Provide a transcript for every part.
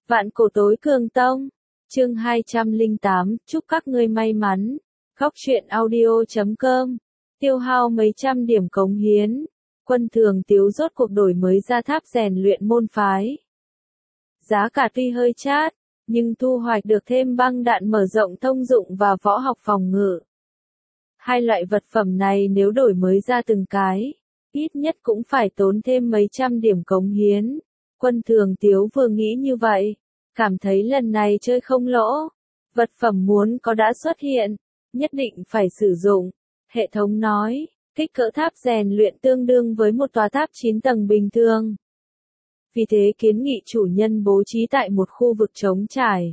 Vạn cổ tối cường tông. Chương 208, chúc các ngươi may mắn. Góc truyện audio.com. Tiêu hao mấy trăm điểm cống hiến. Quân Thường Tiếu rốt cuộc đổi mới ra tháp rèn luyện môn phái. Giá cả tuy hơi chát, nhưng thu hoạch được thêm băng đạn mở rộng thông dụng và võ học phòng ngự. Hai loại vật phẩm này nếu đổi mới ra từng cái, ít nhất cũng phải tốn thêm mấy trăm điểm cống hiến. Quân Thường Tiếu vừa nghĩ như vậy, cảm thấy lần này chơi không lỗ. Vật phẩm muốn có đã xuất hiện, nhất định phải sử dụng. Hệ thống nói, kích cỡ tháp rèn luyện tương đương với một tòa tháp 9 tầng bình thường. Vì thế kiến nghị chủ nhân bố trí tại một khu vực trống trải.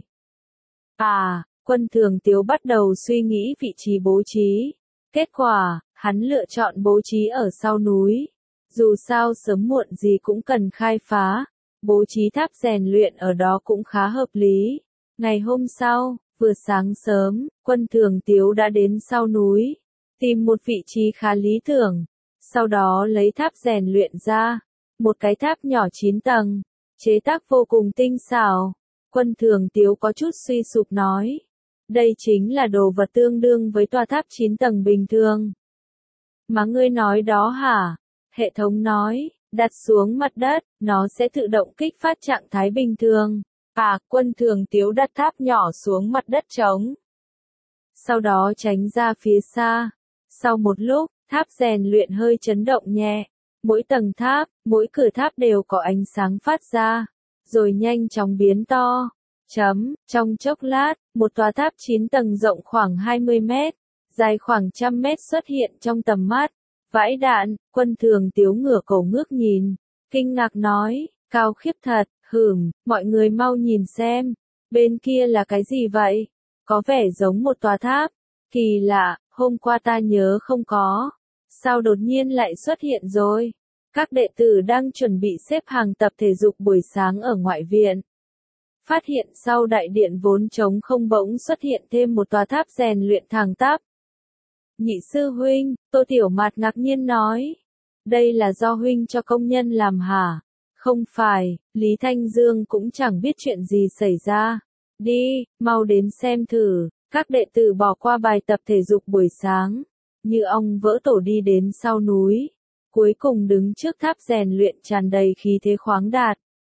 Quân Thường Tiếu bắt đầu suy nghĩ vị trí bố trí. Kết quả, hắn lựa chọn bố trí ở sau núi. Dù sao sớm muộn gì cũng cần khai phá, bố trí tháp rèn luyện ở đó cũng khá hợp lý. Ngày hôm sau, vừa sáng sớm, Quân Thường Tiếu đã đến sau núi, tìm một vị trí khá lý tưởng. Sau đó lấy tháp rèn luyện ra, một cái tháp nhỏ 9 tầng, chế tác vô cùng tinh xảo. Quân Thường Tiếu có chút suy sụp nói, đây chính là đồ vật tương đương với tòa tháp 9 tầng bình thường. Mà ngươi nói đó hả? Hệ thống nói, đặt xuống mặt đất, nó sẽ tự động kích phát trạng thái bình thường. Quân Thường Tiếu đặt tháp nhỏ xuống mặt đất trống. Sau đó tránh ra phía xa. Sau một lúc, tháp rèn luyện hơi chấn động nhẹ. Mỗi tầng tháp, mỗi cửa tháp đều có ánh sáng phát ra, rồi nhanh chóng biến to. Trong chốc lát, một tòa tháp 9 tầng rộng khoảng 20 mét, dài khoảng 100 mét xuất hiện trong tầm mắt. Vãi đạn, Quân Thường Tiếu ngửa cổ ngước nhìn, kinh ngạc nói, cao khiếp thật, mọi người mau nhìn xem, bên kia là cái gì vậy? Có vẻ giống một tòa tháp, kỳ lạ, hôm qua ta nhớ không có, sao đột nhiên lại xuất hiện rồi? Các đệ tử đang chuẩn bị xếp hàng tập thể dục buổi sáng ở ngoại viện. Phát hiện sau đại điện vốn trống không bỗng xuất hiện thêm một tòa tháp rèn luyện thẳng tắp. Nhị sư huynh, Tô Tiểu Mạt ngạc nhiên nói. Đây là do huynh cho công nhân làm hả? Không phải, Lý Thanh Dương cũng chẳng biết chuyện gì xảy ra. Đi, mau đến xem thử. Các đệ tử bỏ qua bài tập thể dục buổi sáng, như ong vỡ tổ đi đến sau núi. Cuối cùng đứng trước tháp rèn luyện tràn đầy khí thế khoáng đạt.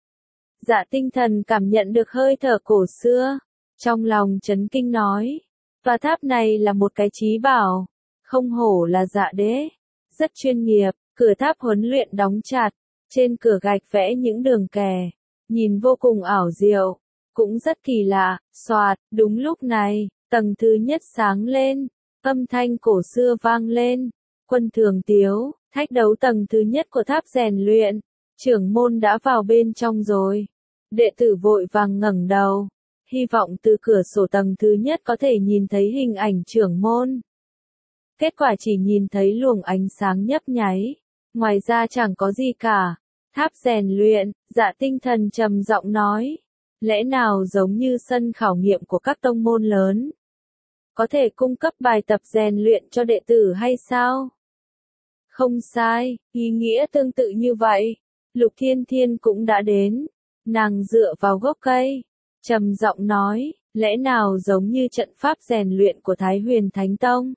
Dạ Tinh Thần cảm nhận được hơi thở cổ xưa, trong lòng chấn kinh nói, tòa tháp này là một cái trí bảo, không hổ là Dạ Đế, rất chuyên nghiệp. Cửa tháp huấn luyện đóng chặt, trên cửa gạch vẽ những đường kẻ, nhìn vô cùng ảo diệu, cũng rất kỳ lạ. Soạt, đúng lúc này, tầng thứ nhất sáng lên, âm thanh cổ xưa vang lên. Quân Thường Tiếu, thách đấu tầng thứ nhất của tháp rèn luyện, trưởng môn đã vào bên trong rồi. Đệ tử vội vàng ngẩng đầu, hy vọng từ cửa sổ tầng thứ nhất có thể nhìn thấy hình ảnh trưởng môn. Kết quả chỉ nhìn thấy luồng ánh sáng nhấp nháy, ngoài ra chẳng có gì cả. Tháp rèn luyện, Dạ Tinh Thần trầm giọng nói, lẽ nào giống như sân khảo nghiệm của các tông môn lớn? Có thể cung cấp bài tập rèn luyện cho đệ tử hay sao? Không sai, ý nghĩa tương tự như vậy. Lục Thiên Thiên cũng đã đến. Nàng dựa vào gốc cây, trầm giọng nói, lẽ nào giống như trận pháp rèn luyện của Thái Huyền Thánh Tông?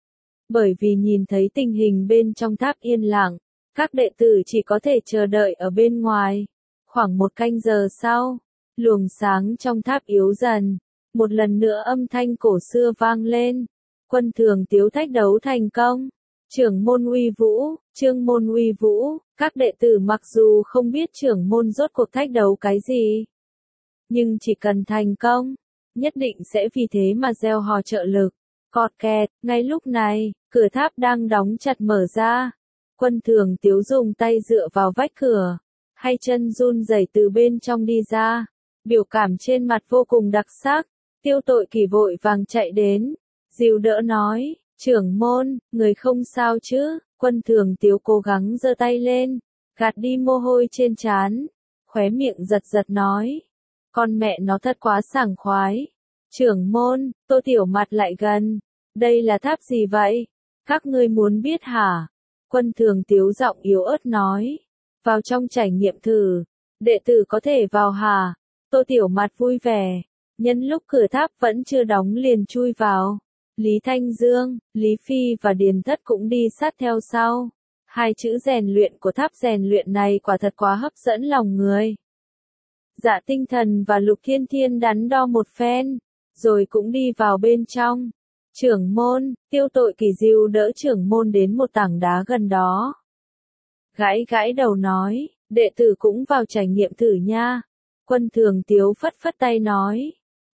Bởi vì nhìn thấy tình hình bên trong tháp yên lặng, các đệ tử chỉ có thể chờ đợi ở bên ngoài. Khoảng một canh giờ sau, luồng sáng trong tháp yếu dần. Một lần nữa âm thanh cổ xưa vang lên. Quân Thường Tiếu thách đấu thành công. Trưởng môn uy vũ, Trương môn uy vũ. Các đệ tử mặc dù không biết trưởng môn rốt cuộc thách đấu cái gì, nhưng chỉ cần thành công, nhất định sẽ vì thế mà reo hò trợ lực. Cọt kẹt, ngay lúc này, cửa tháp đang đóng chặt mở ra. Quân Thường Tiếu dùng tay dựa vào vách cửa, hai chân run rẩy từ bên trong đi ra. Biểu cảm trên mặt vô cùng đặc sắc. Tiêu Tội Kỳ vội vàng chạy đến, dìu đỡ nói, trưởng môn, người không sao chứ? Quân Thường Tiếu cố gắng giơ tay lên, gạt đi mồ hôi trên trán, khóe miệng giật giật nói, con mẹ nó thật quá sảng khoái. Trưởng môn, Tô Tiểu Mạt lại gần, đây là tháp gì vậy? Các ngươi muốn biết hả? Quân Thường Tiếu giọng yếu ớt nói, vào trong trải nghiệm thử, đệ tử có thể vào hả? Tô Tiểu Mạt vui vẻ, nhân lúc cửa tháp vẫn chưa đóng liền chui vào. Lý Thanh Dương, Lý Phi và Điền Thất cũng đi sát theo sau. Hai chữ rèn luyện của tháp rèn luyện này quả thật quá hấp dẫn lòng người. Dạ Tinh Thần và Lục Thiên Thiên đắn đo một phen, rồi cũng đi vào bên trong. Trưởng môn, Tiêu Tội Kỳ dìu đỡ trưởng môn đến một tảng đá gần đó. Gãi gãi đầu nói, đệ tử cũng vào trải nghiệm thử nha. Quân Thường Tiếu phất phất tay nói,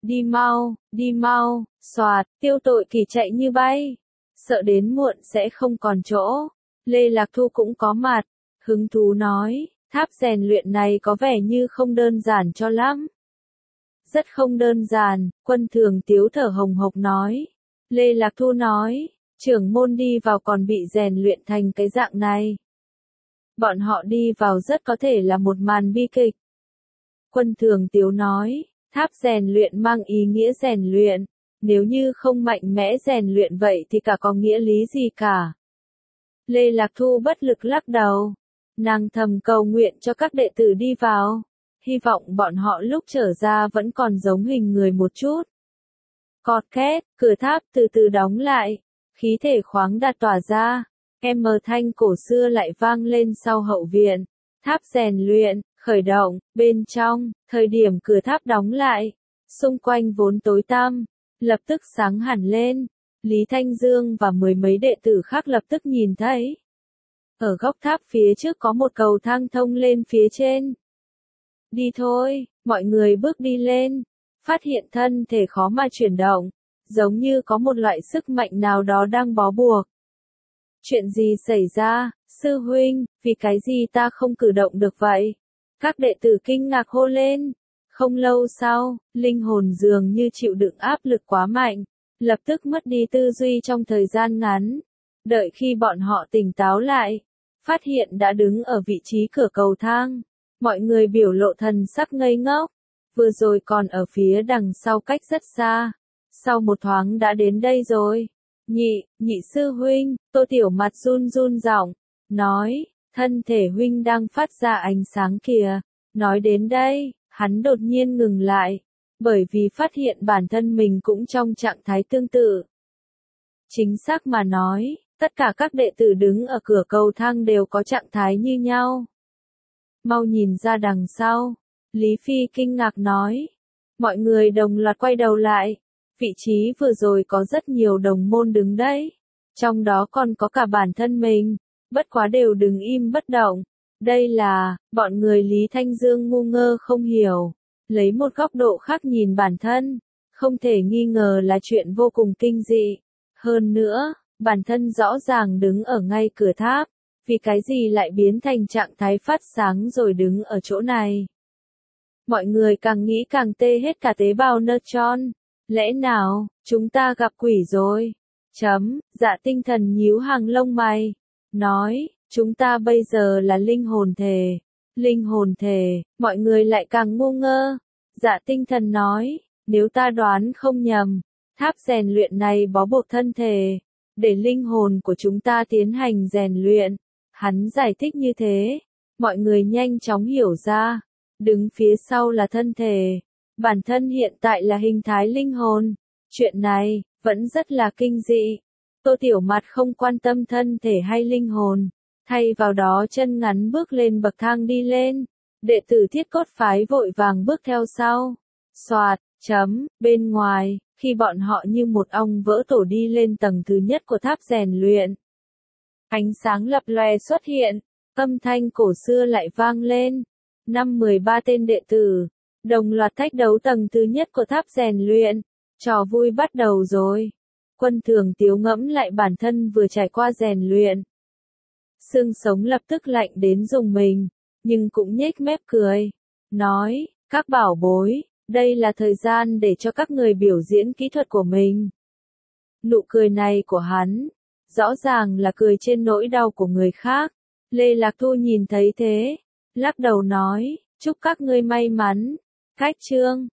đi mau, xoạt, Tiêu Tội Kỳ chạy như bay. Sợ đến muộn sẽ không còn chỗ. Lê Lạc Thu cũng có mặt, hứng thú nói, tháp rèn luyện này có vẻ như không đơn giản cho lắm. Rất không đơn giản, Quân Thường Tiếu thở hồng hộc nói. Lê Lạc Thu nói, trưởng môn đi vào còn bị rèn luyện thành cái dạng này. Bọn họ đi vào rất có thể là một màn bi kịch. Quân Thường Tiếu nói, tháp rèn luyện mang ý nghĩa rèn luyện, nếu như không mạnh mẽ rèn luyện vậy thì cả có nghĩa lý gì cả. Lê Lạc Thu bất lực lắc đầu, nàng thầm cầu nguyện cho các đệ tử đi vào, hy vọng bọn họ lúc trở ra vẫn còn giống hình người một chút. Cọt két, cửa tháp từ từ đóng lại, khí thể khoáng đạt tỏa ra, thanh cổ xưa lại vang lên sau hậu viện. Tháp rèn luyện, khởi động, bên trong, thời điểm cửa tháp đóng lại, xung quanh vốn tối tăm, lập tức sáng hẳn lên. Lý Thanh Dương và mười mấy đệ tử khác lập tức nhìn thấy. Ở góc tháp phía trước có một cầu thang thông lên phía trên. Đi thôi, mọi người bước đi lên, phát hiện thân thể khó mà chuyển động, giống như có một loại sức mạnh nào đó đang bó buộc. Chuyện gì xảy ra, sư huynh, vì cái gì ta không cử động được vậy? Các đệ tử kinh ngạc hô lên. Không lâu sau, linh hồn dường như chịu đựng áp lực quá mạnh, lập tức mất đi tư duy trong thời gian ngắn. Đợi khi bọn họ tỉnh táo lại, phát hiện đã đứng ở vị trí cửa cầu thang. Mọi người biểu lộ thần sắc ngây ngốc, vừa rồi còn ở phía đằng sau cách rất xa, sau một thoáng đã đến đây rồi. Nhị sư huynh, Tô Tiểu Mạt run run giọng, nói, thân thể huynh đang phát ra ánh sáng kìa. Nói đến đây, hắn đột nhiên ngừng lại, bởi vì phát hiện bản thân mình cũng trong trạng thái tương tự. Chính xác mà nói, tất cả các đệ tử đứng ở cửa cầu thang đều có trạng thái như nhau. Mau nhìn ra đằng sau, Lý Phi kinh ngạc nói. Mọi người đồng loạt quay đầu lại, vị trí vừa rồi có rất nhiều đồng môn đứng đấy, trong đó còn có cả bản thân mình, bất quá đều đứng im bất động. Đây là, bọn người Lý Thanh Dương ngu ngơ không hiểu, lấy một góc độ khác nhìn bản thân, không thể nghi ngờ là chuyện vô cùng kinh dị. Hơn nữa, bản thân rõ ràng đứng ở ngay cửa tháp, vì cái gì lại biến thành trạng thái phát sáng rồi đứng ở chỗ này. Mọi người càng nghĩ càng tê hết cả tế bào neutron. Lẽ nào, chúng ta gặp quỷ rồi? Dạ Tinh Thần nhíu hàng lông mày, nói, chúng ta bây giờ là linh hồn thể. Linh hồn thể, mọi người lại càng ngu ngơ. Dạ Tinh Thần nói, nếu ta đoán không nhầm, tháp rèn luyện này bó buộc thân thể, để linh hồn của chúng ta tiến hành rèn luyện. Hắn giải thích như thế, mọi người nhanh chóng hiểu ra, đứng phía sau là thân thể, bản thân hiện tại là hình thái linh hồn. Chuyện này, vẫn rất là kinh dị. Tô Tiểu Mạt không quan tâm thân thể hay linh hồn, thay vào đó chân ngắn bước lên bậc thang đi lên. Đệ tử Thiết Cốt phái vội vàng bước theo sau. Soạt, bên ngoài, khi bọn họ như một ong vỡ tổ đi lên tầng thứ nhất của tháp rèn luyện. Ánh sáng lập lòe xuất hiện, âm thanh cổ xưa lại vang lên. 13 tên đệ tử, đồng loạt thách đấu tầng thứ nhất của tháp rèn luyện. Trò vui bắt đầu rồi. Quân Thường Tiếu ngẫm lại bản thân vừa trải qua rèn luyện. Xương sống lập tức lạnh đến rùng mình, nhưng cũng nhếch mép cười. Nói, các bảo bối, đây là thời gian để cho các người biểu diễn kỹ thuật của mình. Nụ cười này của hắn, rõ ràng là cười trên nỗi đau của người khác. Lê Lạc Thu nhìn thấy thế, lắc đầu nói, chúc các ngươi may mắn. Khách chương